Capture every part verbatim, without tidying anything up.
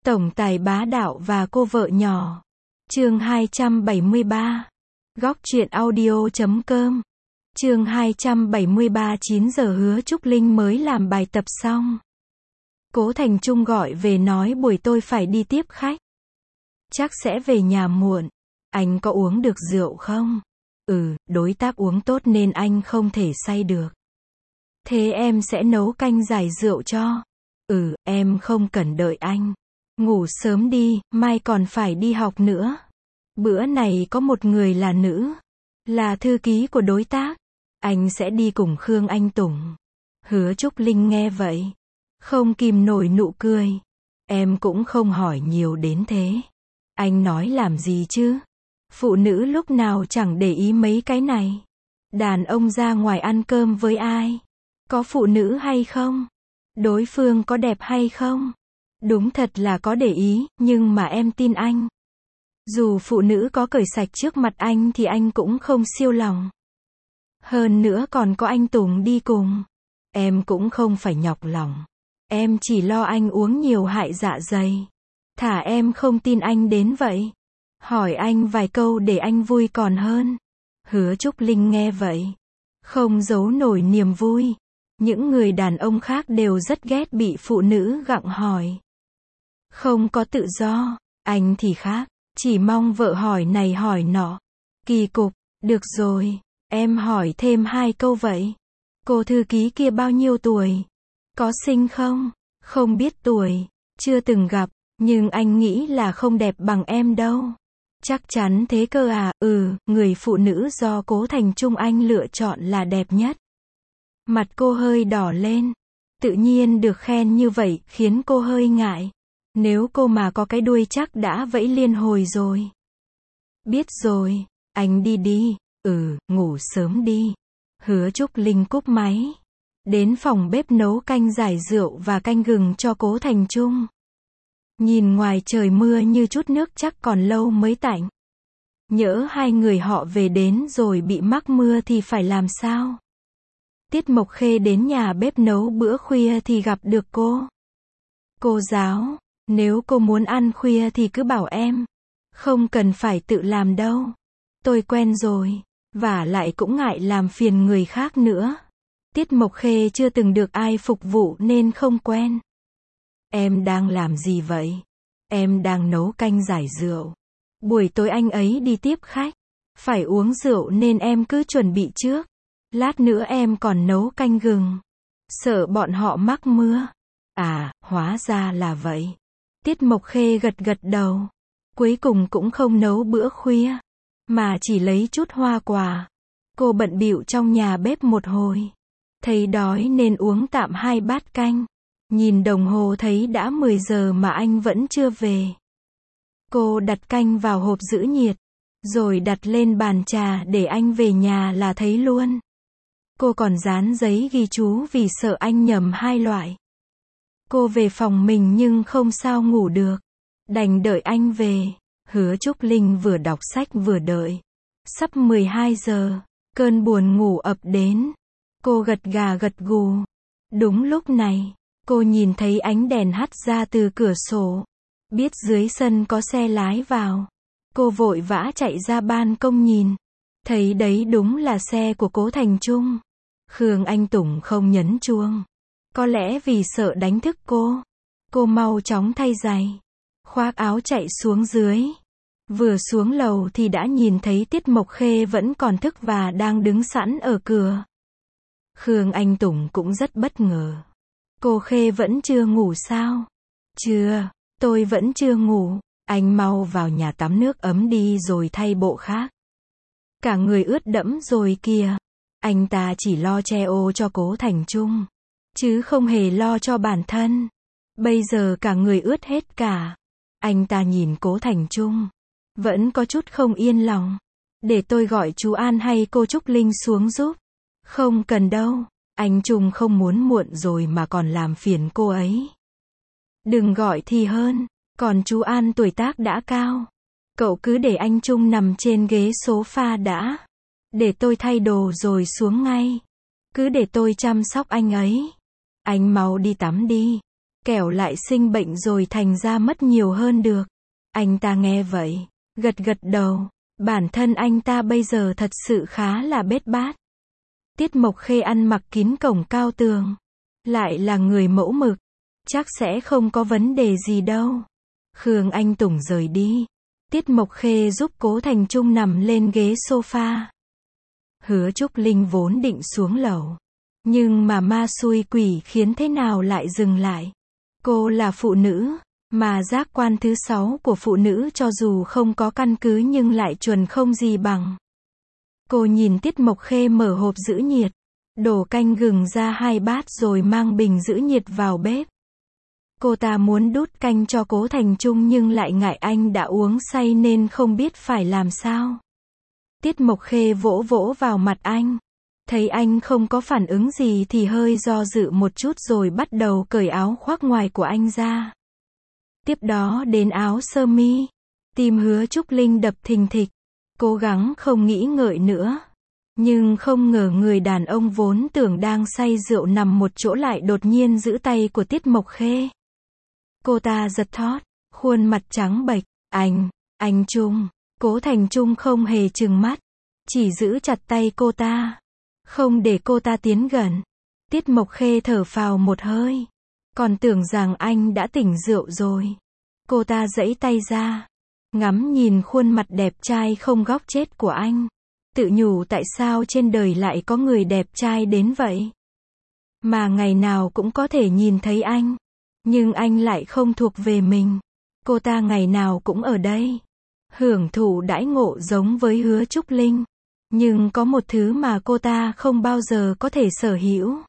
Tổng tài bá đạo và cô vợ nhỏ. Chương hai trăm bảy mươi ba. Góc truyện audio chấm com. Chương hai trăm bảy mươi ba. chín giờ Hứa Trúc Linh mới làm bài tập xong. Cố Thành Trung gọi về nói buổi tôi phải đi tiếp khách. Chắc sẽ về nhà muộn. Anh có uống được rượu không? Ừ, đối tác uống tốt nên anh không thể say được. Thế em sẽ nấu canh giải rượu cho. Ừ, em không cần đợi anh. Ngủ sớm đi, mai còn phải đi học nữa. Bữa này có một người là nữ. Là thư ký của đối tác. Anh sẽ đi cùng Khương Anh Tùng. Hứa Trúc Linh nghe vậy. Không kìm nổi nụ cười. Em cũng không hỏi nhiều đến thế. Anh nói làm gì chứ? Phụ nữ lúc nào chẳng để ý mấy cái này. Đàn ông ra ngoài ăn cơm với ai? Có phụ nữ hay không? Đối phương có đẹp hay không? Đúng thật là có để ý, nhưng mà em tin anh. Dù phụ nữ có cởi sạch trước mặt anh thì anh cũng không siêu lòng. Hơn nữa còn có anh Tùng đi cùng. Em cũng không phải nhọc lòng. Em chỉ lo anh uống nhiều hại dạ dày. Thả em không tin anh đến vậy. Hỏi anh vài câu để anh vui còn hơn. Hứa Trúc Linh nghe vậy. Không giấu nổi niềm vui. Những người đàn ông khác đều rất ghét bị phụ nữ gặng hỏi. Không có tự do. Anh thì khác. Chỉ mong vợ hỏi này hỏi nọ. Kỳ cục. Được rồi. Em hỏi thêm hai câu vậy. Cô thư ký kia bao nhiêu tuổi? Có xinh không? Không biết tuổi. Chưa từng gặp. Nhưng anh nghĩ là không đẹp bằng em đâu. Chắc chắn thế cơ à? Ừ, người phụ nữ do Cố Thành Trung anh lựa chọn là đẹp nhất. Mặt cô hơi đỏ lên. Tự nhiên được khen như vậy khiến cô hơi ngại. Nếu cô mà có cái đuôi chắc đã vẫy liên hồi rồi. Biết rồi, anh đi đi. Ừ, ngủ sớm đi. Hứa Trúc Linh cúp máy. Đến phòng bếp nấu canh giải rượu và canh gừng cho Cố Thành Trung. Nhìn ngoài trời mưa như chút nước chắc còn lâu mới tạnh. Nhỡ hai người họ về đến rồi bị mắc mưa thì phải làm sao? Tiết Mộc Khê đến nhà bếp nấu bữa khuya thì gặp được cô. Cô giáo, nếu cô muốn ăn khuya thì cứ bảo em. Không cần phải tự làm đâu. Tôi quen rồi. Vả lại cũng ngại làm phiền người khác nữa. Tiết Mộc Khê chưa từng được ai phục vụ nên không quen. Em đang làm gì vậy? Em đang nấu canh giải rượu. Buổi tối anh ấy đi tiếp khách. Phải uống rượu nên em cứ chuẩn bị trước. Lát nữa em còn nấu canh gừng. Sợ bọn họ mắc mưa. À, hóa ra là vậy. Tiết Mộc Khê gật gật đầu. Cuối cùng cũng không nấu bữa khuya. Mà chỉ lấy chút hoa quả. Cô bận bịu trong nhà bếp một hồi. Thấy đói nên uống tạm hai bát canh. Nhìn đồng hồ thấy đã mười giờ mà anh vẫn chưa về. Cô đặt canh vào hộp giữ nhiệt. Rồi đặt lên bàn trà để anh về nhà là thấy luôn. Cô còn dán giấy ghi chú vì sợ anh nhầm hai loại. Cô về phòng mình nhưng không sao ngủ được. Đành đợi anh về. Hứa Trúc Linh vừa đọc sách vừa đợi. Sắp mười hai giờ. Cơn buồn ngủ ập đến. Cô gật gà gật gù. Đúng lúc này, cô nhìn thấy ánh đèn hắt ra từ cửa sổ. Biết dưới sân có xe lái vào. Cô vội vã chạy ra ban công nhìn. Thấy đấy đúng là xe của Cố Thành Trung. Khương Anh Tùng không nhấn chuông. Có lẽ vì sợ đánh thức cô. Cô mau chóng thay giày. Khoác áo chạy xuống dưới. Vừa xuống lầu thì đã nhìn thấy Tiết Mộc Khê vẫn còn thức và đang đứng sẵn ở cửa. Khương Anh Tùng cũng rất bất ngờ. Cô Khê vẫn chưa ngủ sao? Chưa, tôi vẫn chưa ngủ. Anh mau vào nhà tắm nước ấm đi rồi thay bộ khác. Cả người ướt đẫm rồi kìa. Anh ta chỉ lo che ô cho Cố Thành Trung. Chứ không hề lo cho bản thân. Bây giờ cả người ướt hết cả. Anh ta nhìn Cố Thành Trung. Vẫn có chút không yên lòng. Để tôi gọi chú An hay cô Trúc Linh xuống giúp. Không cần đâu. Anh Trung không muốn muộn rồi mà còn làm phiền cô ấy. Đừng gọi thì hơn. Còn chú An tuổi tác đã cao. Cậu cứ để anh Trung nằm trên ghế sofa đã. Để tôi thay đồ rồi xuống ngay. Cứ để tôi chăm sóc anh ấy. Anh mau đi tắm đi. kẻo lại sinh bệnh rồi thành ra mất nhiều hơn được. Anh ta nghe vậy, gật gật đầu, bản thân anh ta bây giờ thật sự khá là bết bát. Tiết Mộc Khê ăn mặc kín cổng cao tường, lại là người mẫu mực, chắc sẽ không có vấn đề gì đâu. Khương Anh Tùng rời đi, Tiết Mộc Khê giúp Cố Thành Trung nằm lên ghế sofa. Hứa Trúc Linh vốn định xuống lầu, nhưng mà ma xui quỷ khiến thế nào lại dừng lại. Cô là phụ nữ, mà giác quan thứ sáu của phụ nữ cho dù không có căn cứ nhưng lại chuẩn không gì bằng. Cô nhìn Tiết Mộc Khê mở hộp giữ nhiệt, đổ canh gừng ra hai bát rồi mang bình giữ nhiệt vào bếp. Cô ta muốn đút canh cho Cố Thành Trung nhưng lại ngại anh đã uống say nên không biết phải làm sao. Tiết Mộc Khê vỗ vỗ vào mặt anh, thấy anh không có phản ứng gì thì hơi do dự một chút rồi bắt đầu cởi áo khoác ngoài của anh ra. Tiếp đó đến áo sơ mi, tim Hứa Trúc Linh đập thình thịch, cố gắng không nghĩ ngợi nữa. Nhưng không ngờ người đàn ông vốn tưởng đang say rượu nằm một chỗ lại đột nhiên giữ tay của Tiết Mộc Khê. Cô ta giật thót, khuôn mặt trắng bệch, anh, anh Trung. Cố Thành Trung không hề trừng mắt, chỉ giữ chặt tay cô ta, không để cô ta tiến gần. Tiết Mộc Khê thở phào một hơi, còn tưởng rằng anh đã tỉnh rượu rồi. Cô ta giãy tay ra, ngắm nhìn khuôn mặt đẹp trai không góc chết của anh, tự nhủ tại sao trên đời lại có người đẹp trai đến vậy. Mà ngày nào cũng có thể nhìn thấy anh, nhưng anh lại không thuộc về mình. Cô ta ngày nào cũng ở đây, hưởng thụ đãi ngộ giống với Hứa Trúc Linh. Nhưng có một thứ mà cô ta không bao giờ có thể sở hữu.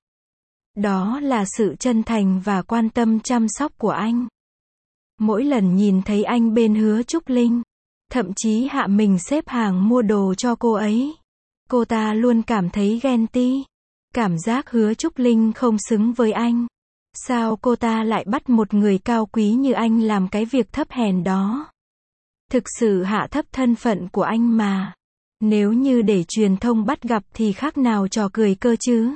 Đó là sự chân thành và quan tâm chăm sóc của anh. Mỗi lần nhìn thấy anh bên Hứa Trúc Linh, thậm chí hạ mình xếp hàng mua đồ cho cô ấy, cô ta luôn cảm thấy ghen tị. Cảm giác Hứa Trúc Linh không xứng với anh. Sao cô ta lại bắt một người cao quý như anh làm cái việc thấp hèn đó? Thực sự hạ thấp thân phận của anh mà. Nếu như để truyền thông bắt gặp thì khác nào trò cười cơ chứ.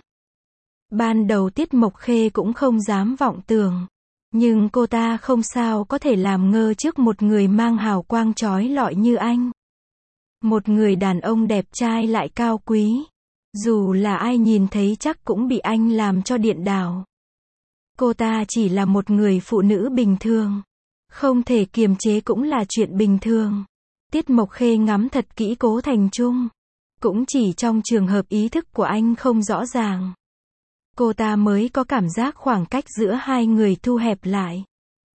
Ban đầu Tiết Mộc Khê cũng không dám vọng tưởng. Nhưng cô ta không sao có thể làm ngơ trước một người mang hào quang chói lọi như anh. Một người đàn ông đẹp trai lại cao quý. Dù là ai nhìn thấy chắc cũng bị anh làm cho điện đảo. Cô ta chỉ là một người phụ nữ bình thường. Không thể kiềm chế cũng là chuyện bình thường. Tiết Mộc Khê ngắm thật kỹ Cố Thành Trung. Cũng chỉ trong trường hợp ý thức của anh không rõ ràng, cô ta mới có cảm giác khoảng cách giữa hai người thu hẹp lại.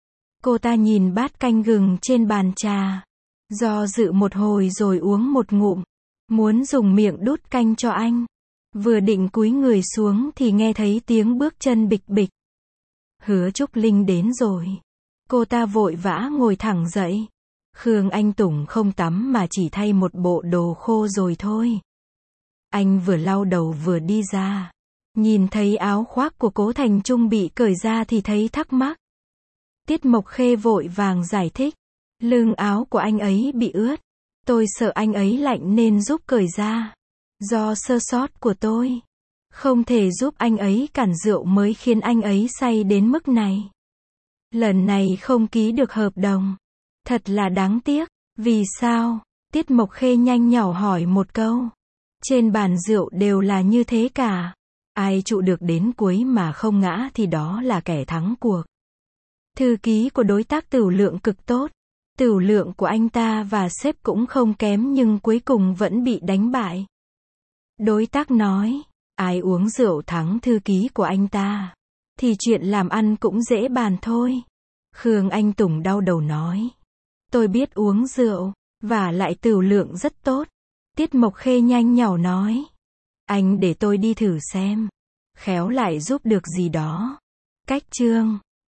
Cô ta nhìn bát canh gừng trên bàn trà, do dự một hồi rồi uống một ngụm, muốn dùng miệng đút canh cho anh. Vừa định cúi người xuống thì nghe thấy tiếng bước chân bịch bịch. Hứa Trúc Linh đến rồi. Cô ta vội vã ngồi thẳng dậy. Khương Anh Tùng không tắm mà chỉ thay một bộ đồ khô rồi thôi. Anh vừa lau đầu vừa đi ra. Nhìn thấy áo khoác của Cố Thành Trung bị cởi ra thì thấy thắc mắc. Tiết Mộc Khê vội vàng giải thích. Lưng áo của anh ấy bị ướt. Tôi sợ anh ấy lạnh nên giúp cởi ra. Do sơ sót của tôi. Không thể giúp anh ấy cản rượu mới khiến anh ấy say đến mức này. Lần này không ký được hợp đồng. Thật là đáng tiếc. Vì sao? Tiết Mộc Khê nhanh nhỏ hỏi một câu. Trên bàn rượu đều là như thế cả. Ai trụ được đến cuối mà không ngã thì đó là kẻ thắng cuộc. Thư ký của đối tác Tửu Lượng cực tốt. Tửu Lượng của anh ta và sếp cũng không kém nhưng cuối cùng vẫn bị đánh bại. Đối tác nói, ai uống rượu thắng thư ký của anh ta, thì chuyện làm ăn cũng dễ bàn thôi. Khương Anh Tùng đau đầu nói, tôi biết uống rượu, và lại Tửu Lượng rất tốt. Tiết Mộc Khê nhanh nhảu nói, anh để tôi đi thử xem, khéo lại giúp được gì đó. Cách chương